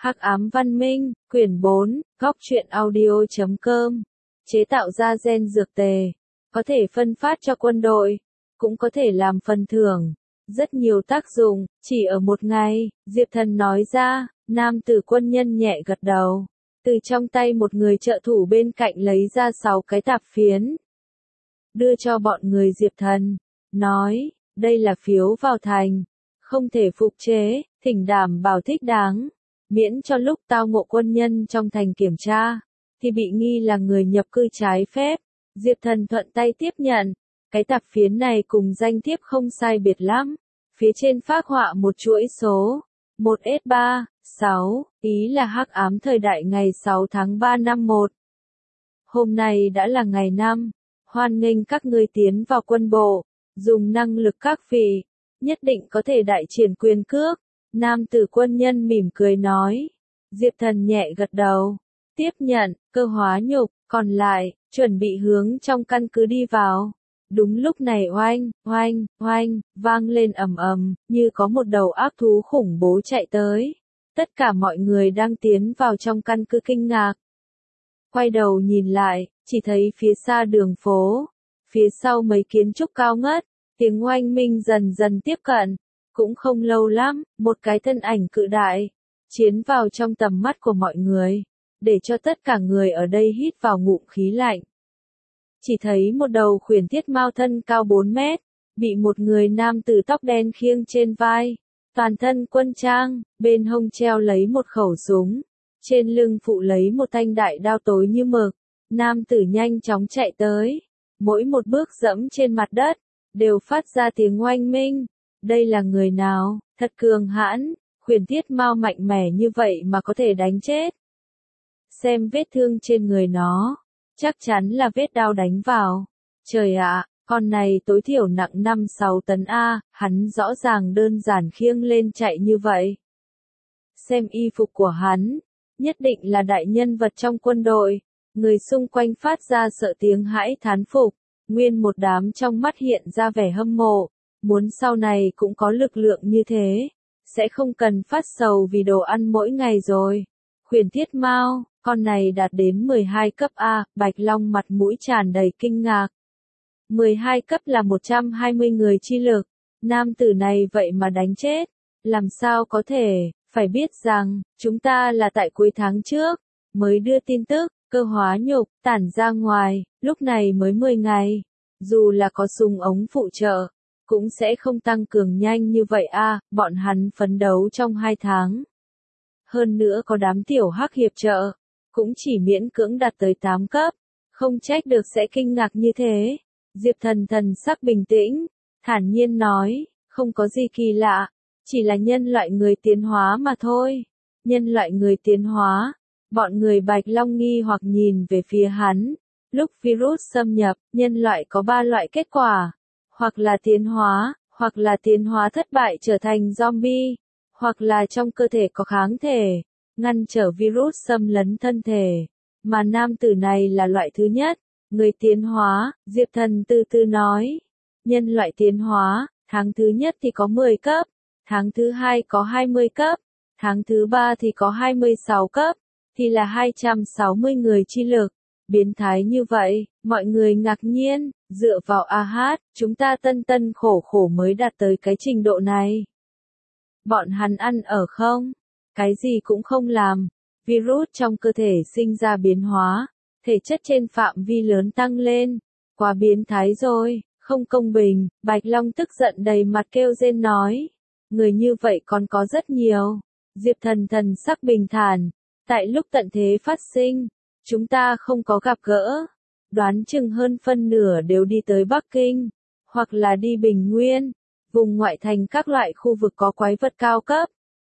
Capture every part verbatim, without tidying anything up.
Hắc ám văn minh, quyển bốn, góc truyện audio chấm com. Chế tạo ra gen dược tề, có thể phân phát cho quân đội, cũng có thể làm phần thưởng. Rất nhiều tác dụng, chỉ ở một ngày, Diệp Thần nói ra, nam tử quân nhân nhẹ gật đầu. Từ trong tay một người trợ thủ bên cạnh lấy ra sáu cái tạp phiến. Đưa cho bọn người Diệp Thần, nói, đây là phiếu vào thành, không thể phục chế, thỉnh đảm bảo thích đáng. Miễn cho lúc tao ngộ quân nhân trong thành kiểm tra, thì bị nghi là người nhập cư trái phép. Diệp Thần thuận tay tiếp nhận, cái tạp phiến này cùng danh thiếp không sai biệt lắm. Phía trên phác họa một chuỗi số, một S ba, sáu, ý là hắc ám thời đại ngày sáu tháng ba năm một. Hôm nay đã là ngày năm, hoan nghênh các ngươi tiến vào quân bộ, dùng năng lực các vị, nhất định có thể đại triển quyền cước. Nam tử quân nhân mỉm cười nói. Diệp Thần nhẹ gật đầu. Tiếp nhận, cơ hóa nhục, còn lại, chuẩn bị hướng trong căn cứ đi vào. Đúng lúc này oanh, oanh, oanh, vang lên ầm ầm, như có một đầu ác thú khủng bố chạy tới. Tất cả mọi người đang tiến vào trong căn cứ kinh ngạc. Quay đầu nhìn lại, chỉ thấy phía xa đường phố. Phía sau mấy kiến trúc cao ngất, tiếng oanh minh dần dần tiếp cận. Cũng không lâu lắm, một cái thân ảnh cự đại, chiến vào trong tầm mắt của mọi người, để cho tất cả người ở đây hít vào ngụm khí lạnh. Chỉ thấy một đầu khuyển thiết mao thân cao bốn mét, bị một người nam tử tóc đen khiêng trên vai, toàn thân quân trang, bên hông treo lấy một khẩu súng, trên lưng phụ lấy một thanh đại đao tối như mực. Nam tử nhanh chóng chạy tới, mỗi một bước dẫm trên mặt đất, đều phát ra tiếng oanh minh. Đây là người nào, thật cường hãn, khuyển thiết mao mạnh mẽ như vậy mà có thể đánh chết. Xem vết thương trên người nó, chắc chắn là vết đao đánh vào. Trời ạ, con này tối thiểu nặng năm sáu tấn A, hắn rõ ràng đơn giản khiêng lên chạy như vậy. Xem y phục của hắn, nhất định là đại nhân vật trong quân đội, người xung quanh phát ra sợ tiếng hãi thán phục, nguyên một đám trong mắt hiện ra vẻ hâm mộ. Muốn sau này cũng có lực lượng như thế, sẽ không cần phát sầu vì đồ ăn mỗi ngày rồi. Khuyển thiết mao, con này đạt đến mười hai cấp A, Bạch Long mặt mũi tràn đầy kinh ngạc. mười hai cấp là một trăm hai mươi người chi lực, nam tử này vậy mà đánh chết, làm sao có thể, phải biết rằng, chúng ta là tại cuối tháng trước, mới đưa tin tức, cơ hóa nhục, tản ra ngoài, lúc này mới mười ngày, dù là có súng ống phụ trợ. Cũng sẽ không tăng cường nhanh như vậy a, à, bọn hắn phấn đấu trong hai tháng. Hơn nữa có đám tiểu hắc hiệp trợ, cũng chỉ miễn cưỡng đạt tới tám cấp, không trách được sẽ kinh ngạc như thế. Diệp Thần thần sắc bình tĩnh, thản nhiên nói, không có gì kỳ lạ, chỉ là nhân loại người tiến hóa mà thôi. Nhân loại người tiến hóa, bọn người Bạch Long nghi hoặc nhìn về phía hắn, lúc virus xâm nhập, nhân loại có ba loại kết quả. Hoặc là tiến hóa, hoặc là tiến hóa thất bại trở thành zombie, hoặc là trong cơ thể có kháng thể, ngăn trở virus xâm lấn thân thể. Mà nam tử này là loại thứ nhất, người tiến hóa, Diệp Thần từ từ nói. Nhân loại tiến hóa, tháng thứ nhất thì có mười cấp, tháng thứ hai có hai mươi cấp, tháng thứ ba thì có hai mươi sáu cấp, thì là hai trăm sáu mươi người chi lực. Biến thái như vậy, mọi người ngạc nhiên, dựa vào a hát, chúng ta tân tân khổ khổ mới đạt tới cái trình độ này. Bọn hắn ăn ở không? Cái gì cũng không làm. Virus trong cơ thể sinh ra biến hóa, thể chất trên phạm vi lớn tăng lên. Quá biến thái rồi, không công bình, Bạch Long tức giận đầy mặt kêu rên nói. Người như vậy còn có rất nhiều. Diệp Thần thần sắc bình thản, tại lúc tận thế phát sinh. Chúng ta không có gặp gỡ, đoán chừng hơn phân nửa đều đi tới Bắc Kinh, hoặc là đi Bình Nguyên, vùng ngoại thành các loại khu vực có quái vật cao cấp.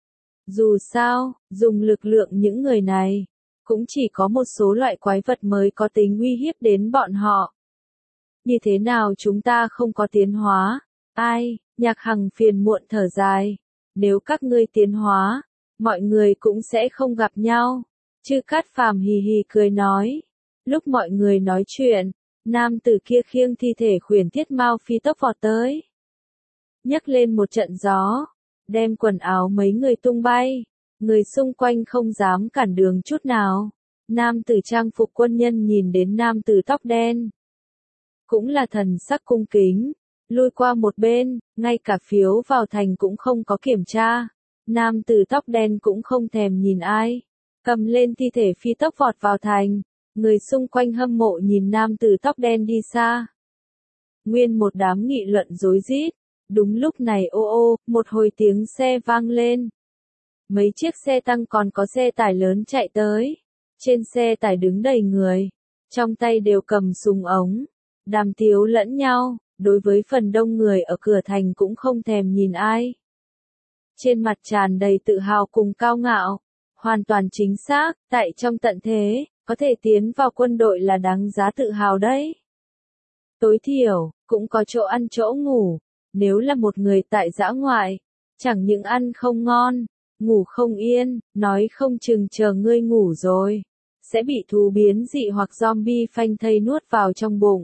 Dù sao, dùng lực lượng những người này, cũng chỉ có một số loại quái vật mới có tính uy hiếp đến bọn họ. Như thế nào chúng ta không có tiến hóa? Ai, Nhạc Hằng phiền muộn thở dài. Nếu các ngươi tiến hóa, mọi người cũng sẽ không gặp nhau. Chư Cát Phàm hì hì cười nói. Lúc mọi người nói chuyện, nam tử kia khiêng thi thể khuyển thiết mao phi tốc vọt tới. Nhấc lên một trận gió, đem quần áo mấy người tung bay. Người xung quanh không dám cản đường chút nào. Nam tử trang phục quân nhân nhìn đến nam tử tóc đen. Cũng là thần sắc cung kính. Lui qua một bên, ngay cả phiếu vào thành cũng không có kiểm tra. Nam tử tóc đen cũng không thèm nhìn ai. Cầm lên thi thể phi tốc vọt vào thành. Người xung quanh hâm mộ nhìn nam tử tóc đen đi xa. Nguyên một đám nghị luận rối rít. Đúng lúc này ô ô, một hồi tiếng xe vang lên. Mấy chiếc xe tăng còn có xe tải lớn chạy tới. Trên xe tải đứng đầy người. Trong tay đều cầm súng ống. Đàm tiếu lẫn nhau. Đối với phần đông người ở cửa thành cũng không thèm nhìn ai. Trên mặt tràn đầy tự hào cùng cao ngạo. Hoàn toàn chính xác, tại trong tận thế, có thể tiến vào quân đội là đáng giá tự hào đấy. Tối thiểu, cũng có chỗ ăn chỗ ngủ. Nếu là một người tại dã ngoại, chẳng những ăn không ngon, ngủ không yên, nói không chừng chờ ngươi ngủ rồi, sẽ bị thú biến dị hoặc zombie phanh thây nuốt vào trong bụng.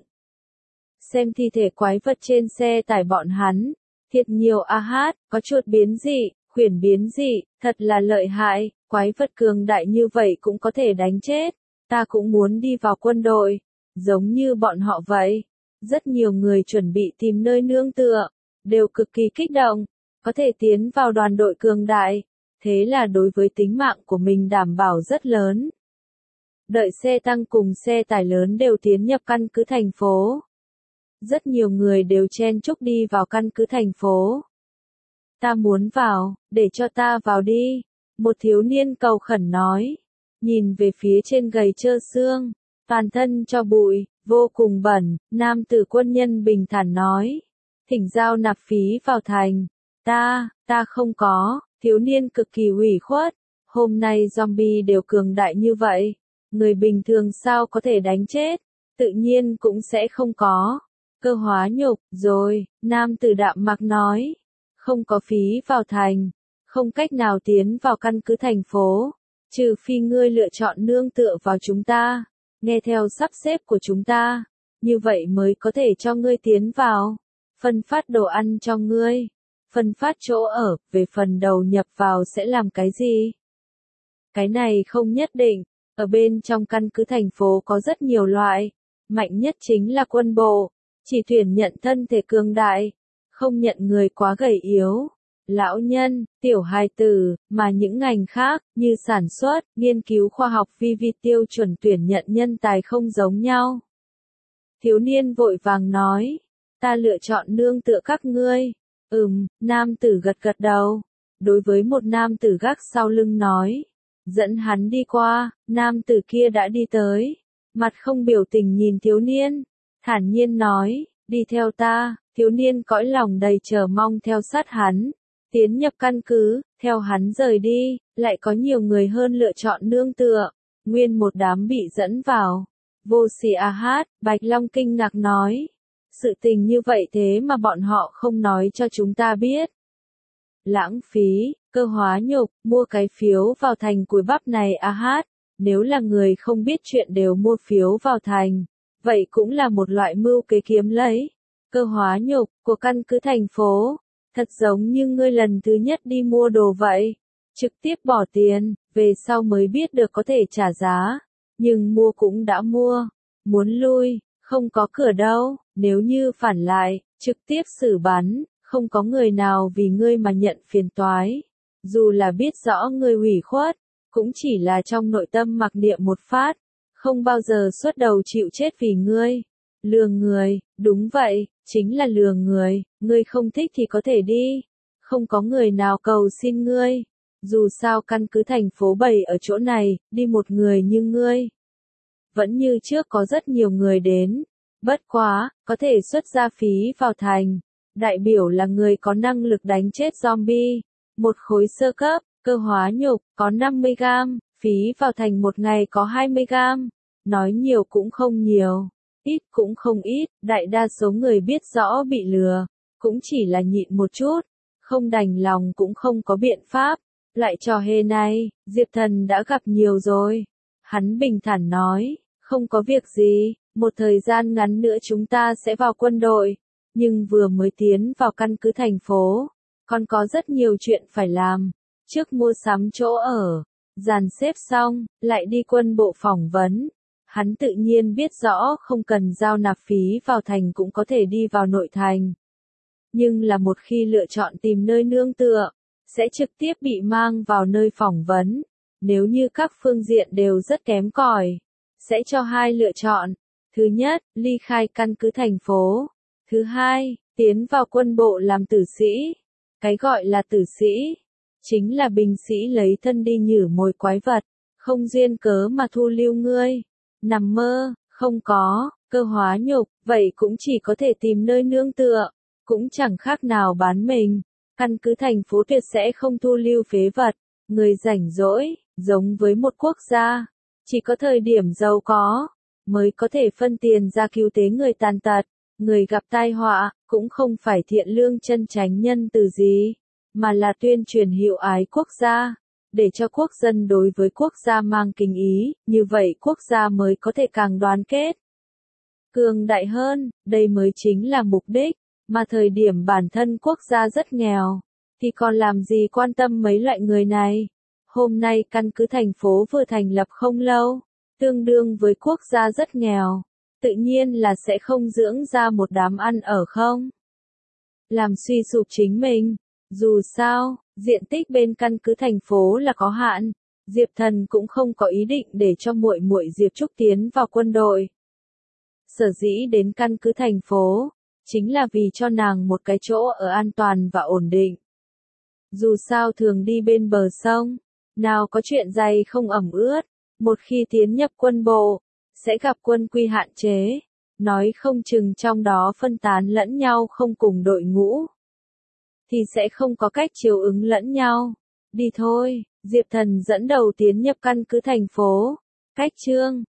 Xem thi thể quái vật trên xe tải bọn hắn, thiệt nhiều a hát, có chuột biến dị, khuyển biến dị, thật là lợi hại, quái vật cường đại như vậy cũng có thể đánh chết, ta cũng muốn đi vào quân đội, giống như bọn họ vậy. Rất nhiều người chuẩn bị tìm nơi nương tựa, đều cực kỳ kích động, có thể tiến vào đoàn đội cường đại, thế là đối với tính mạng của mình đảm bảo rất lớn. Đợi xe tăng cùng xe tải lớn đều tiến nhập căn cứ thành phố. Rất nhiều người đều chen chúc đi vào căn cứ thành phố. Ta muốn vào, để cho ta vào đi. Một thiếu niên cầu khẩn nói. Nhìn về phía trên gầy trơ xương, toàn thân cho bụi, vô cùng bẩn, nam tử quân nhân bình thản nói. Thỉnh giao nạp phí vào thành. Ta, ta không có, thiếu niên cực kỳ ủy khuất. Hôm nay zombie đều cường đại như vậy. Người bình thường sao có thể đánh chết? Tự nhiên cũng sẽ không có. Cơ hóa nhục, rồi, nam tử đạm mạc nói. Không có phí vào thành. Không cách nào tiến vào căn cứ thành phố. Trừ phi ngươi lựa chọn nương tựa vào chúng ta. Nghe theo sắp xếp của chúng ta. Như vậy mới có thể cho ngươi tiến vào. Phân phát đồ ăn cho ngươi. Phân phát chỗ ở, về phần đầu nhập vào sẽ làm cái gì? Cái này không nhất định. Ở bên trong căn cứ thành phố có rất nhiều loại. Mạnh nhất chính là quân bộ. Chỉ tuyển nhận thân thể cường đại. Không nhận người quá gầy yếu. Lão nhân, tiểu hài tử, mà những ngành khác, như sản xuất, nghiên cứu khoa học vi vi tiêu chuẩn tuyển nhận nhân tài không giống nhau. Thiếu niên vội vàng nói. Ta lựa chọn nương tựa các ngươi. Ừm, nam tử gật gật đầu. Đối với một nam tử gác sau lưng nói. Dẫn hắn đi qua, nam tử kia đã đi tới. Mặt không biểu tình nhìn thiếu niên. Thản nhiên nói, đi theo ta, thiếu niên cõi lòng đầy chờ mong theo sát hắn. Tiến nhập căn cứ, theo hắn rời đi, lại có nhiều người hơn lựa chọn nương tựa. Nguyên một đám bị dẫn vào. Vô Sì A Hát, Bạch Long kinh ngạc nói. Sự tình như vậy thế mà bọn họ không nói cho chúng ta biết. Lãng phí, cơ hóa nhục, mua cái phiếu vào thành cùi bắp này A Hát. Nếu là người không biết chuyện đều mua phiếu vào thành, vậy cũng là một loại mưu kế kiếm lấy. Cơ hóa nhục của căn cứ thành phố. Thật giống như ngươi lần thứ nhất đi mua đồ vậy. Trực tiếp bỏ tiền, về sau mới biết được có thể trả giá. Nhưng mua cũng đã mua. Muốn lui, không có cửa đâu. Nếu như phản lại, trực tiếp xử bắn. Không có người nào vì ngươi mà nhận phiền toái. Dù là biết rõ ngươi ủy khuất, cũng chỉ là trong nội tâm mặc niệm một phát. Không bao giờ xuất đầu chịu chết vì ngươi. Lừa người, đúng vậy, chính là lừa người, ngươi không thích thì có thể đi. Không có người nào cầu xin ngươi. Dù sao căn cứ thành phố bầy ở chỗ này, đi một người như ngươi. Vẫn như trước có rất nhiều người đến. Bất quá, có thể xuất ra phí vào thành. Đại biểu là người có năng lực đánh chết zombie. Một khối sơ cấp, cơ hóa nhục, có năm mươi gam. Phí vào thành một ngày có hai mươi gam. Nói nhiều cũng không nhiều. Ít cũng không ít, đại đa số người biết rõ bị lừa, cũng chỉ là nhịn một chút, không đành lòng cũng không có biện pháp. Lại trò hề này, Diệp Thần đã gặp nhiều rồi. Hắn bình thản nói, không có việc gì, một thời gian ngắn nữa chúng ta sẽ vào quân đội, nhưng vừa mới tiến vào căn cứ thành phố, còn có rất nhiều chuyện phải làm. trước mua sắm chỗ ở, dàn xếp xong, lại đi quân bộ phỏng vấn. Hắn tự nhiên biết rõ không cần giao nạp phí vào thành cũng có thể đi vào nội thành. Nhưng là một khi lựa chọn tìm nơi nương tựa, sẽ trực tiếp bị mang vào nơi phỏng vấn. Nếu như các phương diện đều rất kém cỏi, sẽ cho hai lựa chọn. Thứ nhất, ly khai căn cứ thành phố. Thứ hai, tiến vào quân bộ làm tử sĩ. Cái gọi là tử sĩ, chính là binh sĩ lấy thân đi nhử mồi quái vật, không duyên cớ mà thu lưu ngươi. Nằm mơ, không có, cơ hóa nhục, vậy cũng chỉ có thể tìm nơi nương tựa, cũng chẳng khác nào bán mình. Căn cứ thành phố tuyệt sẽ không thu lưu phế vật, người rảnh rỗi, giống với một quốc gia. Chỉ có thời điểm giàu có, mới có thể phân tiền ra cứu tế người tàn tật, người gặp tai họa, cũng không phải thiện lương chân chánh nhân từ gì, mà là tuyên truyền hiệu ái quốc gia, để cho quốc dân đối với quốc gia mang kính ý, như vậy quốc gia mới có thể càng đoàn kết, cường đại hơn, đây mới chính là mục đích, mà thời điểm bản thân quốc gia rất nghèo, thì còn làm gì quan tâm mấy loại người này. Hôm nay căn cứ thành phố vừa thành lập không lâu, tương đương với quốc gia rất nghèo, tự nhiên là sẽ không dưỡng ra một đám ăn ở không. Làm suy sụp chính mình, dù sao, diện tích bên căn cứ thành phố là có hạn, Diệp Thần cũng không có ý định để cho muội muội Diệp Trúc tiến vào quân đội. Sở dĩ đến căn cứ thành phố, chính là vì cho nàng một cái chỗ ở an toàn và ổn định. Dù sao thường đi bên bờ sông, nào có chuyện dày không ẩm ướt, một khi tiến nhập quân bộ, sẽ gặp quân quy hạn chế, nói không chừng trong đó phân tán lẫn nhau không cùng đội ngũ, thì sẽ không có cách chiều ứng lẫn nhau. Đi thôi, Diệp Thần dẫn đầu tiến nhập căn cứ thành phố. Cách chương